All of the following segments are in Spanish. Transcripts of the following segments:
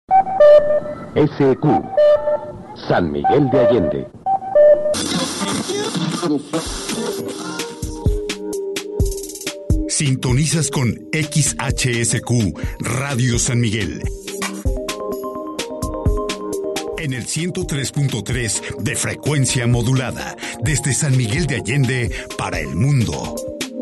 SQ, San Miguel de Allende. Sintonizas con XHSQ Radio San Miguel en el 103.3 de frecuencia modulada desde San Miguel de Allende para el mundo.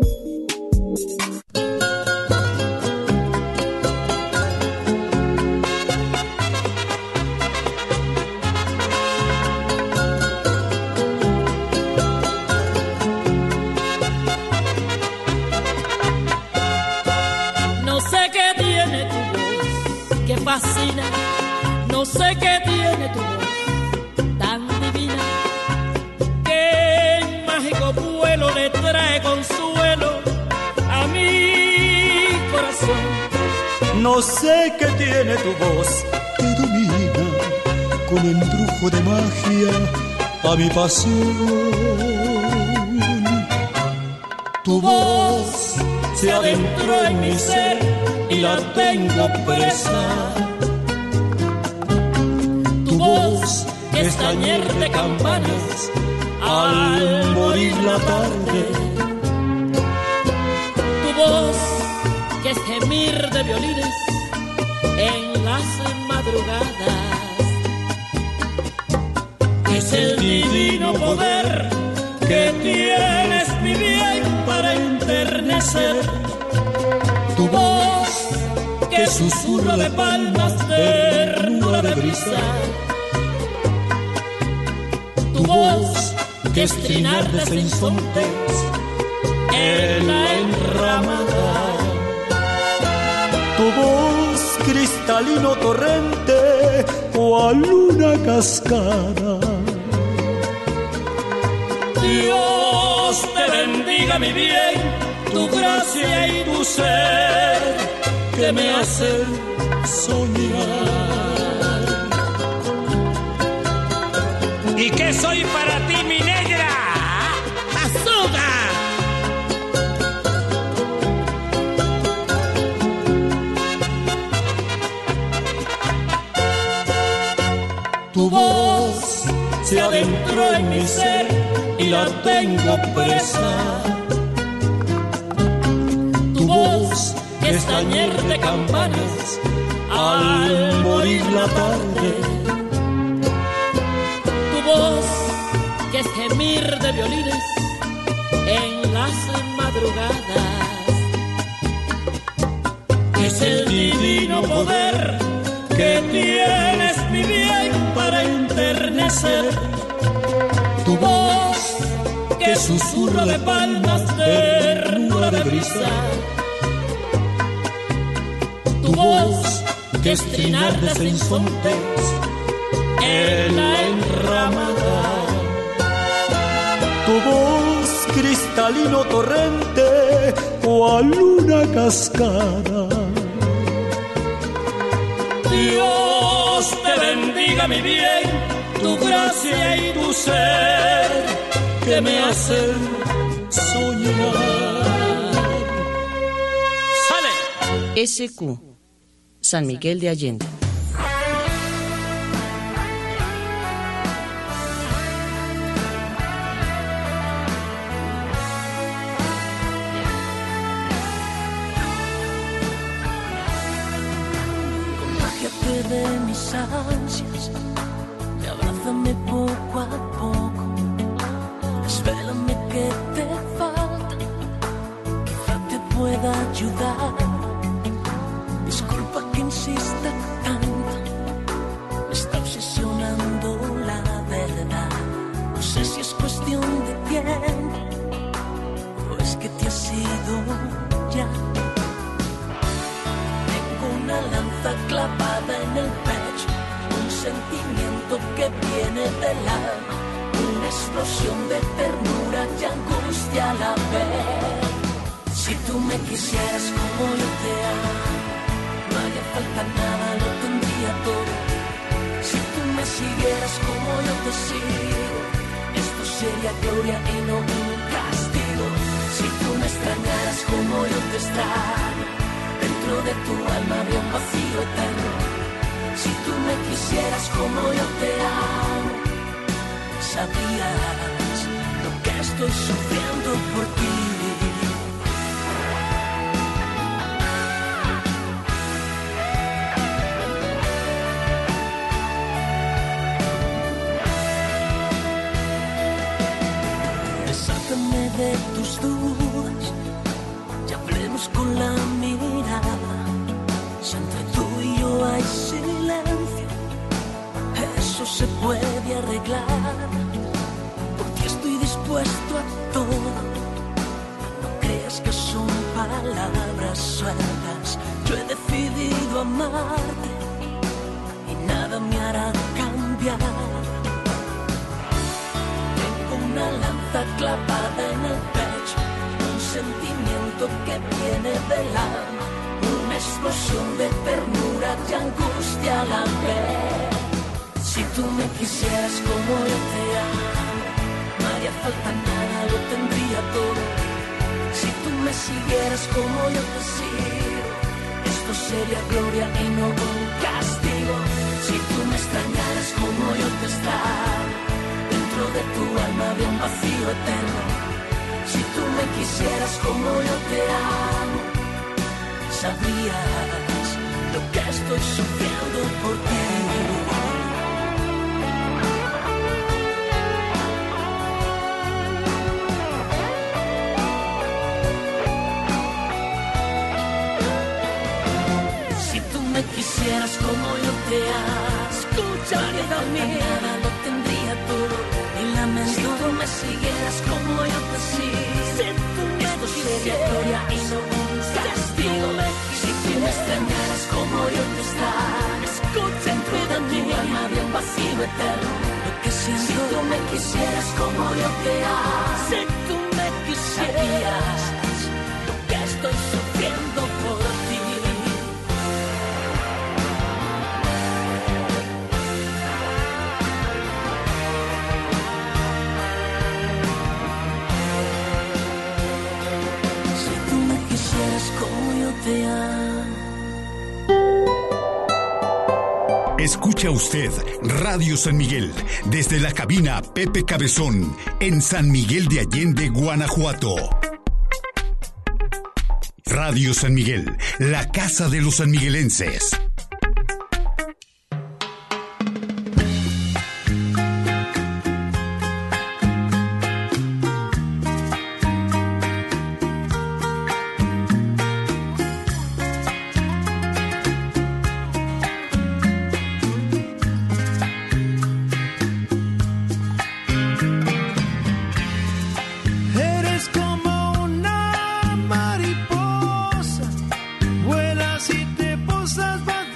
Fascina, no sé qué tiene tu voz tan divina, que en mágico vuelo le trae consuelo a mi corazón. No sé qué tiene tu voz que domina con embrujo de magia a mi pasión. Tu voz se adentró en mi ser y la tengo presa. Tu voz que es tañer de campanas al morir la tarde. Tu voz que es gemir de violines en las madrugadas. Es el divino poder que tienes, mi bien, para enternecer. Tu voz que susurro de palmas, ternura de brisa. Tu voz que es trinar de sinsontes en la enramada. Tu voz cristalino torrente cual luna cascada. Dios te bendiga, mi bien, tu gracia y tu ser que me hacen soñar. ¿Y qué soy para ti, mi negra? ¡Azúcar! Tu voz se adentró en mi ser y la tengo presa. Tu voz que es tañer de campanas al morir la tarde. Tu voz que es gemir de violines en las madrugadas. Es el divino poder que tienes, mi bien, para enternecer. Tu voz que susurra de palmas, ternura de brisa. Tu voz que es trinar de sinsontes en la enramada. Tu voz cristalino torrente cual luna cascada. Dios te bendiga, mi bien, tu gracia y tu ser que me hacen soñar. ¡Sale! SQ, San Miguel de Allende. De mis ansias, y abrázame poco a poco, desvélame que te falta, quizá te pueda ayudar. Disculpa que insista tanto, me está obsesionando la verdad. No sé si es cuestión de tiempo o es que te has ido ya. Una lanza clavada en el pecho, un sentimiento que viene del alma, una explosión de ternura y angustia a la vez. Si tú me quisieras como yo te amo, no haría falta nada, lo tendría todo. Si tú me siguieras como yo te sigo, esto sería gloria y no un castigo. Si tú me extrañaras como yo te extraño, dentro de tu alma habría un vacío eterno. Si quisieras como yo te amo, sabías lo que estoy sufriendo por ti. Desátame de tus dudas y hablemos con la mirada. Si entre tú y yo hay silencio, eso se puede arreglar. Por ti estoy dispuesto a todo. No creas que son palabras sueltas. Yo he decidido amarte y nada me hará cambiar. Una lanza clavada en el pecho, un sentimiento que viene del alma, una explosión de ternura y angustia a la vez. Si tú me quisieras como yo te amo, no haría falta nada, lo tendría todo. Si tú me siguieras como yo te sigo, esto sería gloria y no un castigo. Si tú me extrañaras como yo te extraño, de tu alma había un vacío eterno. Si tú me quisieras como yo te amo, sabrías lo que estoy sufriendo por ti. Si tú me quisieras como yo te amo, escúchame también, lo tendría todo. Si tú me siguieras como yo te sigo, esto sería gloria y no un castigo. Si tú me extrañaras como yo te extraño, escucha dentro de tu alma había un vacío eterno. Lo que siento. Si tú me quisieras como yo te amo, si tú me quisieras lo que estoy sufriendo por ti. Como yo te amo. Escucha usted Radio San Miguel desde la cabina Pepe Cabezón en San Miguel de Allende, Guanajuato. Radio San Miguel, la casa de los sanmiguelenses. Vuelas y te posas bajo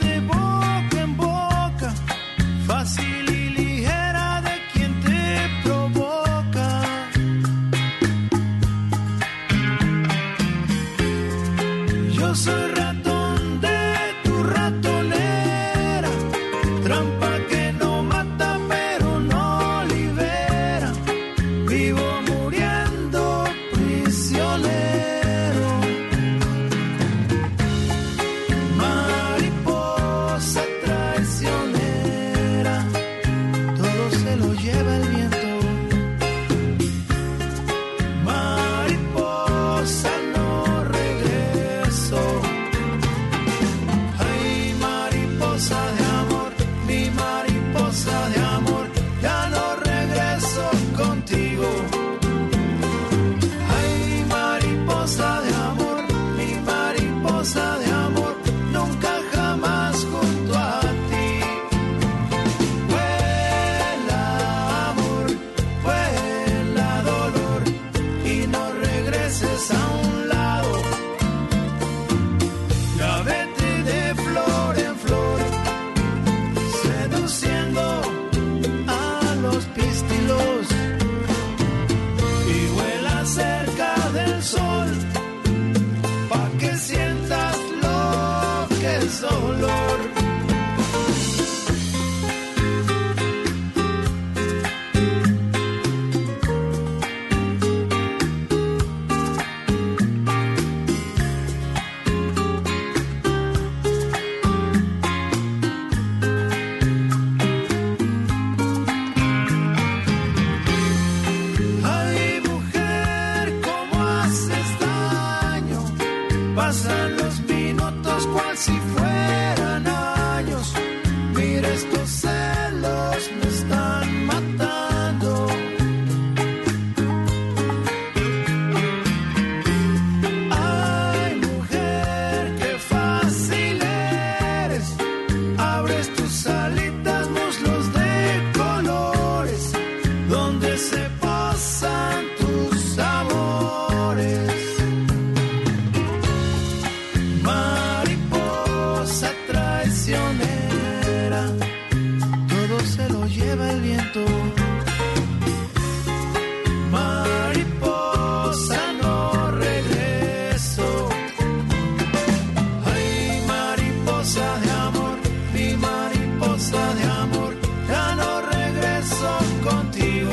mariposa de amor, ya no regreso contigo.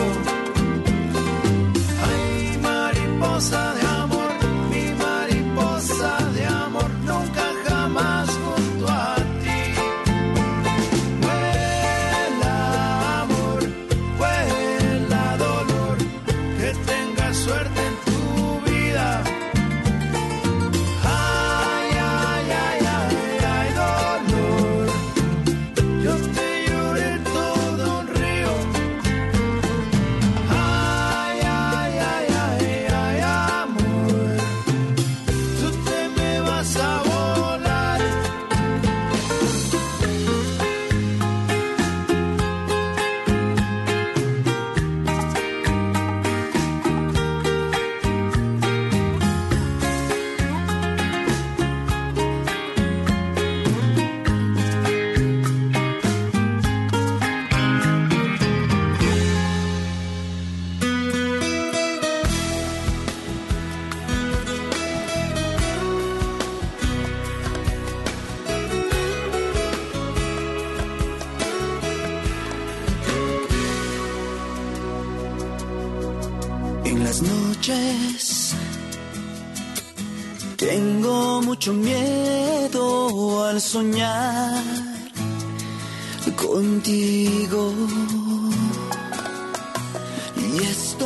Ay, mariposa de amor, mi mariposa de amor, nunca jamás junto a ti. Vuela amor, vuela dolor, que tengas suerte en tu vida. Ay, ay, ay, ay, ay, dolor, yo te lloré todo un río. Ay, ay, ay, ay, ay, amor, tú te me vas a volar. En las noches tengo mucho miedo al soñar contigo. Y esto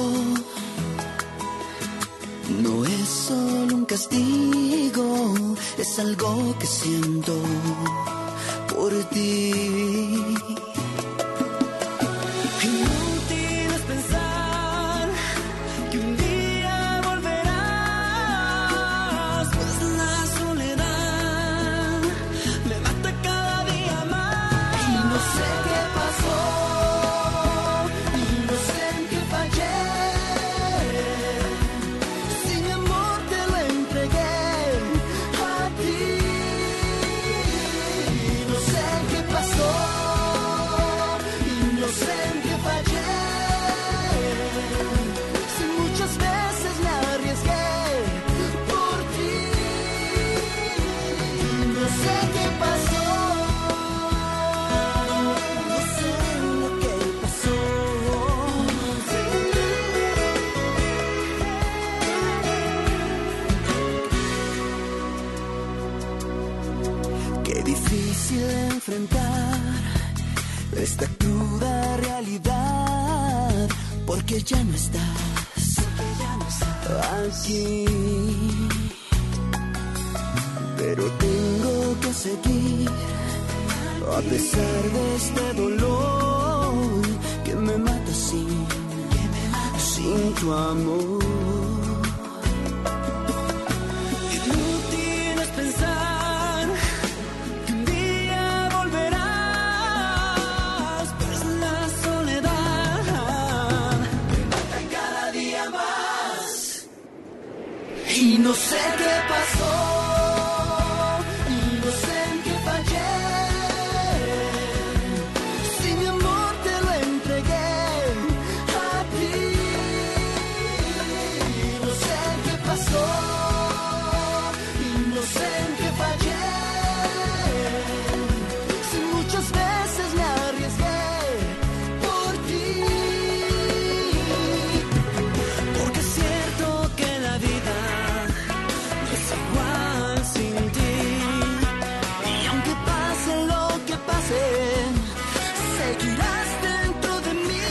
no es solo un castigo, es algo que siento por ti. Inútil es pensar que un día volverás, pues la soledad me mata cada día más. Y no sé qué pasó, y no sé en qué fallé. Si mi amor te lo entregué a ti. Y no sé qué pasó, y no sé en qué fallé. Si muchas veces me arriesgué por ti. No sé qué pasó, no sé lo que pasó. Qué difícil enfrentar esta cruda realidad, porque ya no estás aquí. Pero tengo que seguir a pesar de este dolor que me mata sin tu amor. Inútil es pensar que un día volverás, pues la soledad me mata cada día más. Y no sé qué pasó, y no sé en qué fallé. Si mi amor te lo entregué a ti. No sé qué pasó, y no sé en qué fallé. Si muchas veces me arriesgué por ti. Porque es cierto que la vida no es igual sin ti. Y aunque pase lo que pase, seguirás dentro de mí.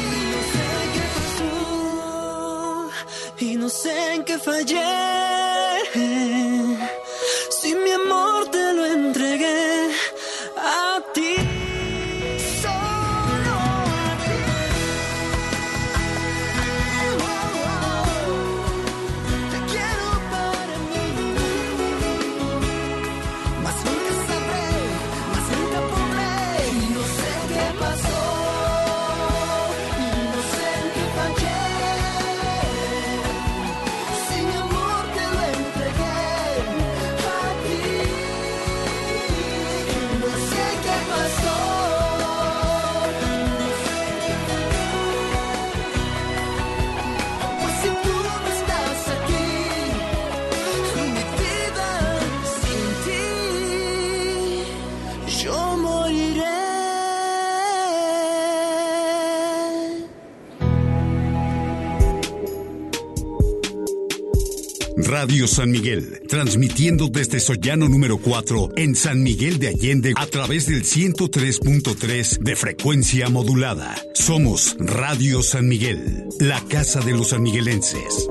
Y no sé en qué fallé. Si mi amor te lo entregué a ti. Solo a ti. Te quiero para mí. Más nunca sabré, más nunca podré. Y no sé qué pasó, y no sé en qué fallé. Si mi amor te lo entregué. Radio San Miguel, transmitiendo desde Sollano número 4 en San Miguel de Allende a través del 103.3 de frecuencia modulada. Somos Radio San Miguel, la casa de los sanmiguelenses.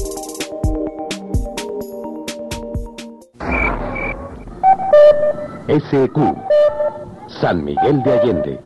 SQ, San Miguel de Allende.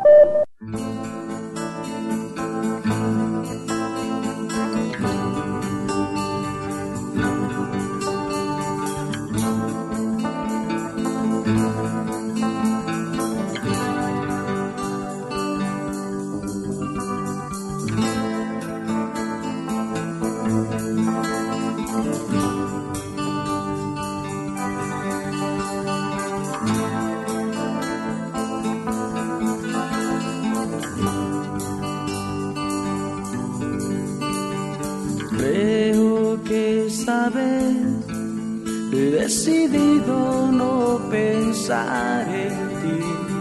Creo que esta vez he decidido no pensar en ti,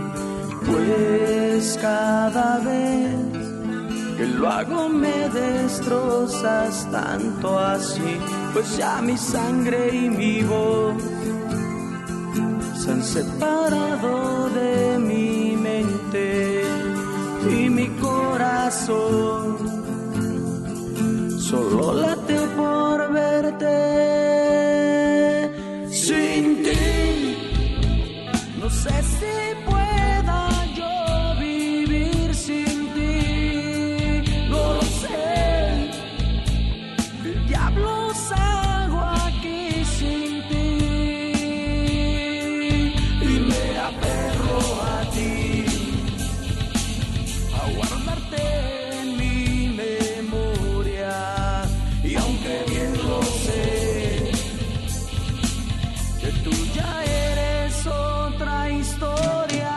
pues cada vez que lo hago me destrozas tanto así, pues ya mi sangre y mi voz se han separado de mi mente y mi corazón solo late por verte. Sin ti no sé si pueda yo vivir sin ti, no lo sé. El diablo hago aquí sin ti y me aferro a ti, a guardarte en mi memoria. Y aunque bien lo sé, que tú ya eres otra historia.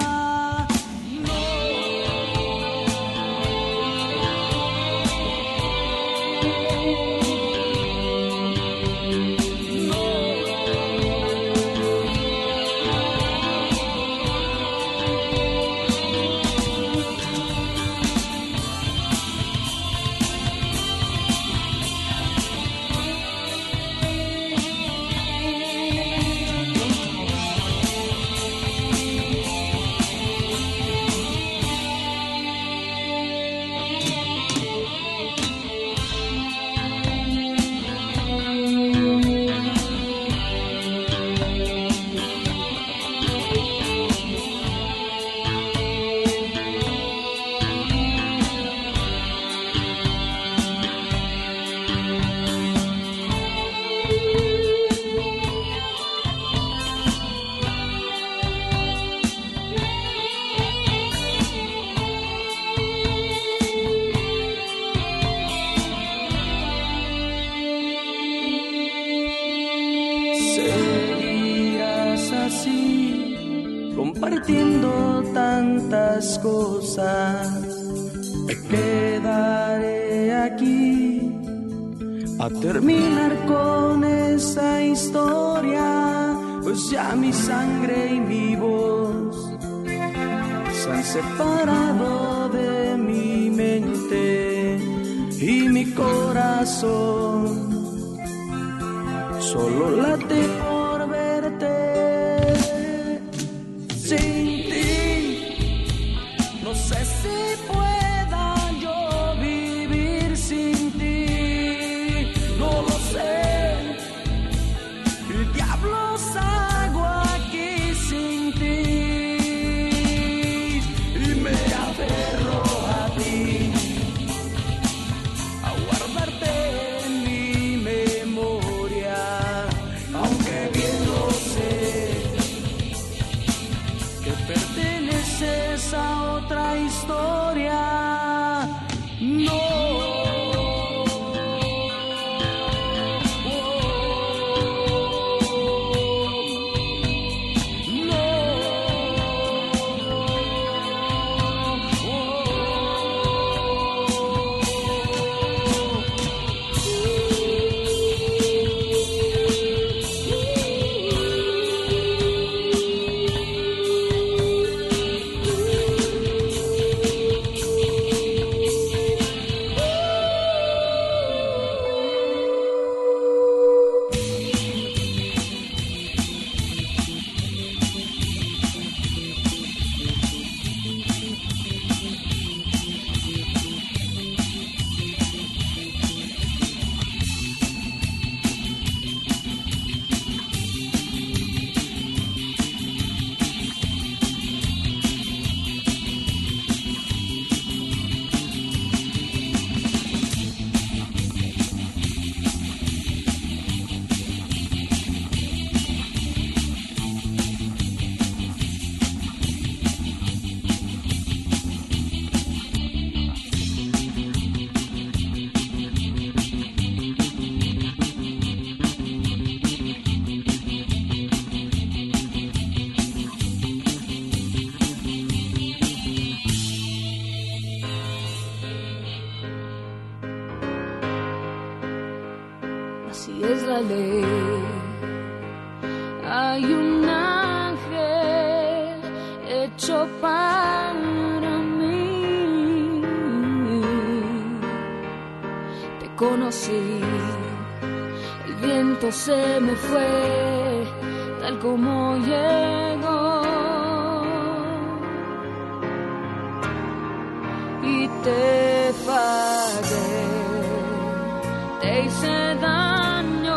Compartiendo tantas cosas, me quedaré aquí a terminar con esa historia, pues ya mi sangre y mi voz se han separado de mi mente y mi corazón solo late por verte. Sin ti, no sé si pueda yo vivir sin ti, no lo sé. El diablo hago aquí sin ti y me aferro a ti, a guardarte en mi memoria, aunque bien lo sé, perteneces a otra historia. No. es la ley. Hay un ángel hecho para mí. Te conocí, el viento se me fue, tal como llegó. Y te fallé, te hice daño,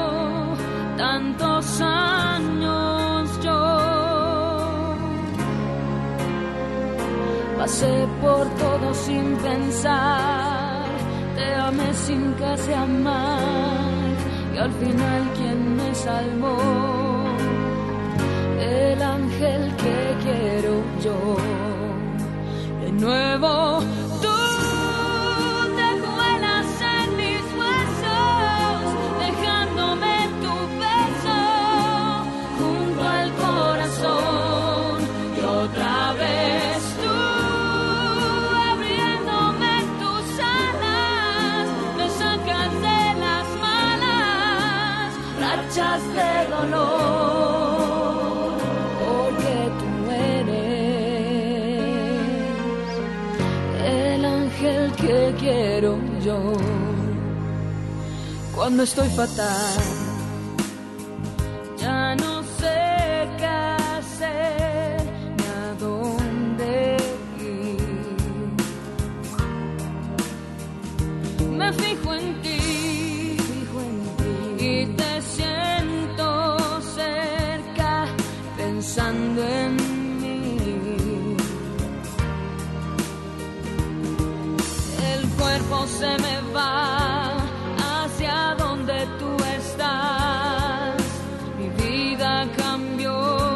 tantos años yo. Pasé por todo sin pensar, te amé sin casi amar, y al final ¿quién me salvó? El ángel que quiero yo. De nuevo tú te cuelas en mis huesos, dejándome tu beso junto al corazón. Y otra vez tú abriéndome tus alas, me sacas de las malas rachas de dolor, porque tú el que quiero yo. Cuando estoy fatal, ya no sé qué hacer ni a dónde ir. Me fijo en ti y te siento cerca, pensando en mí. Se me va hacia donde tú estás, mi vida cambió.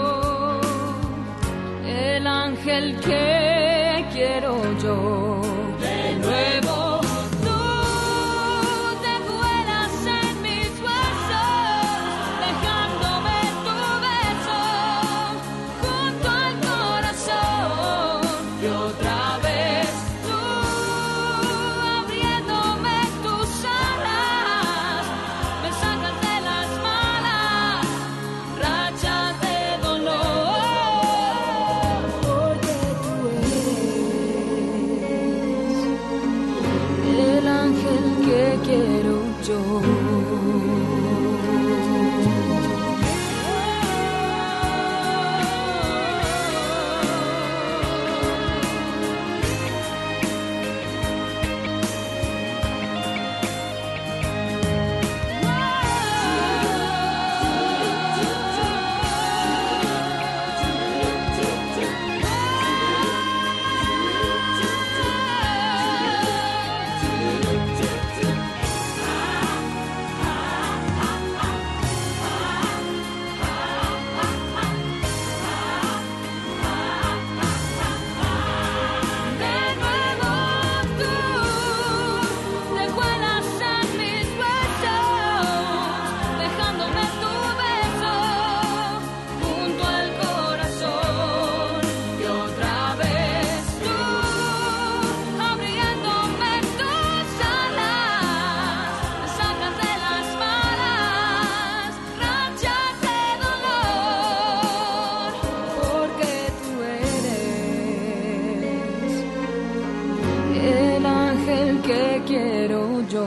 El ángel que quiero yo. De nuevo tú te cuelas en mis huesos, dejándome tu beso junto al corazón. Y otra vez quiero yo. Que quiero yo.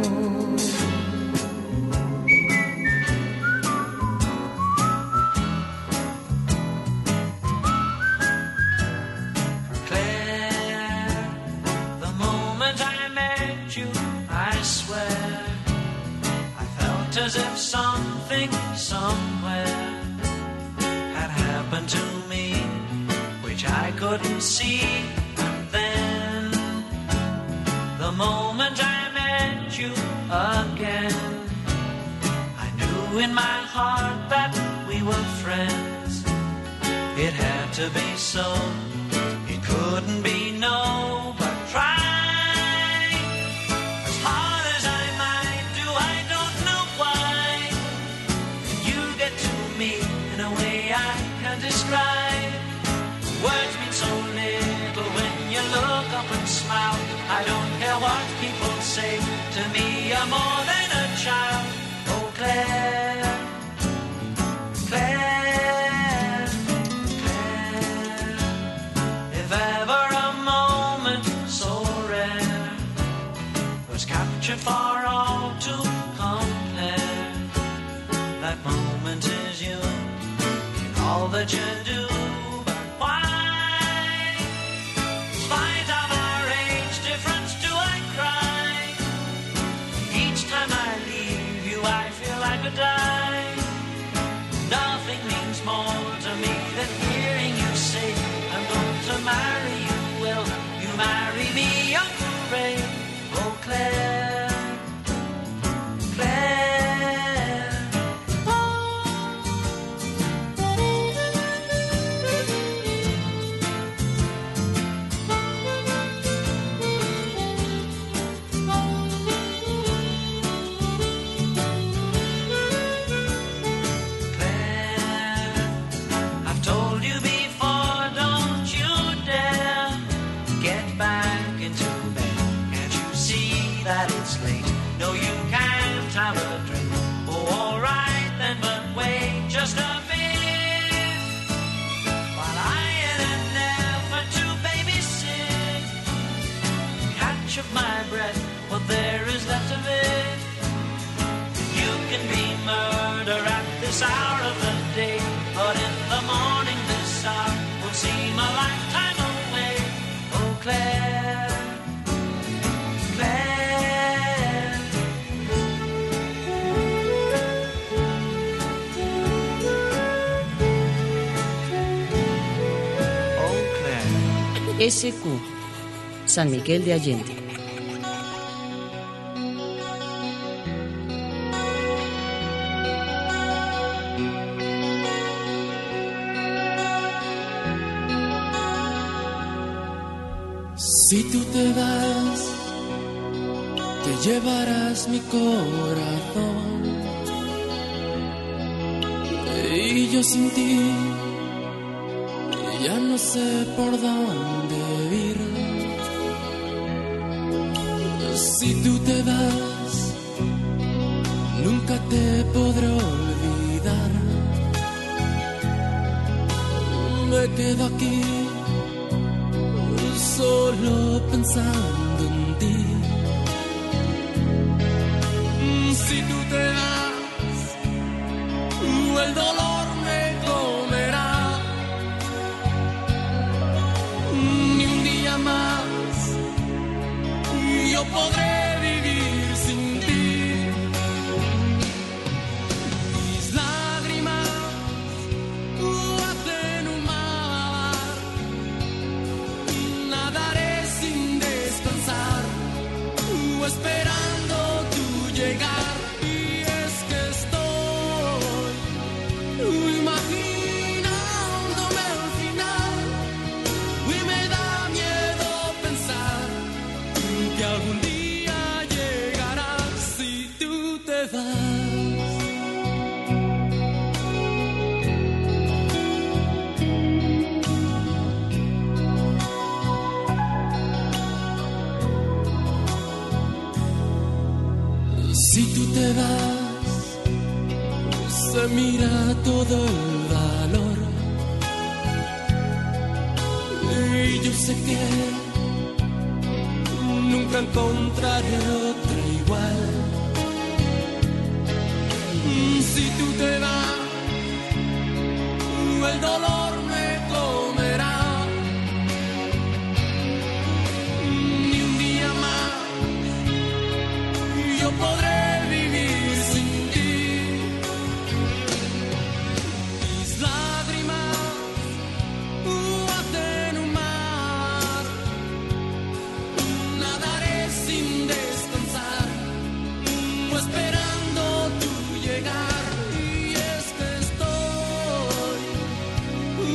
Claire, the moment I met you, I swear I felt as if something somewhere had happened to me, which I couldn't see. The moment I met you again, I knew in my heart that we were friends. It had to be so, it couldn't be no, but try as hard as I might do, I don't know why. You get to me in a way I can't describe. Words mean so little when you look up and smile. I don't care what people say, to me you're more than a child. all that you do. But why, in spite of our age difference, do I cry? Each time I leave you, I feel I could die. Nothing means more to me than hearing you say, I'm going to marry you. Will you marry me, Uncle Ray? Oh, Claire, Claire. Of my breath, what there is left of it. You can be murder at this hour of the day, but in the morning this hour will seem a lifetime away. Oh, Claire, Claire. Oh, Claire. SQ, San Miguel de Allende. Si tú te vas, te llevarás mi corazón. Y yo sin ti ya no sé por dónde ir. Si tú te vas, nunca te podré olvidar. Me quedo aquí solo pensando en ti. Si tú te vas, el dolor me comerá. Ni un día más yo podré vivir sin ti. Mis lágrimas tú hacen un mar. Nadaré sin descansar, esperando tu llegar. Y es que estoy imaginándome al final, y me da miedo pensar que algún día llegarás si tú te vas. Si tú te vas, se mira todo el valor. Y yo sé que nunca encontraré otra igual. Si tú te vas, el dolor me comerá. Ni un día más yo podré vivir sin ti. Mis lágrimas hacen un mar. Nadaré sin descansar, esperando tu llegar. Y es que estoy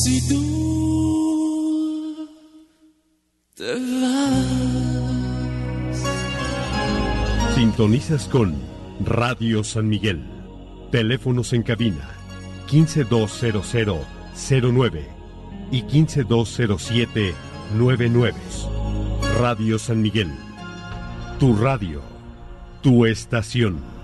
Si tú te vas. Sintonizas con Radio San Miguel. Teléfonos en cabina 1520009 y 1520799. Radio San Miguel. Tu radio, tu estación.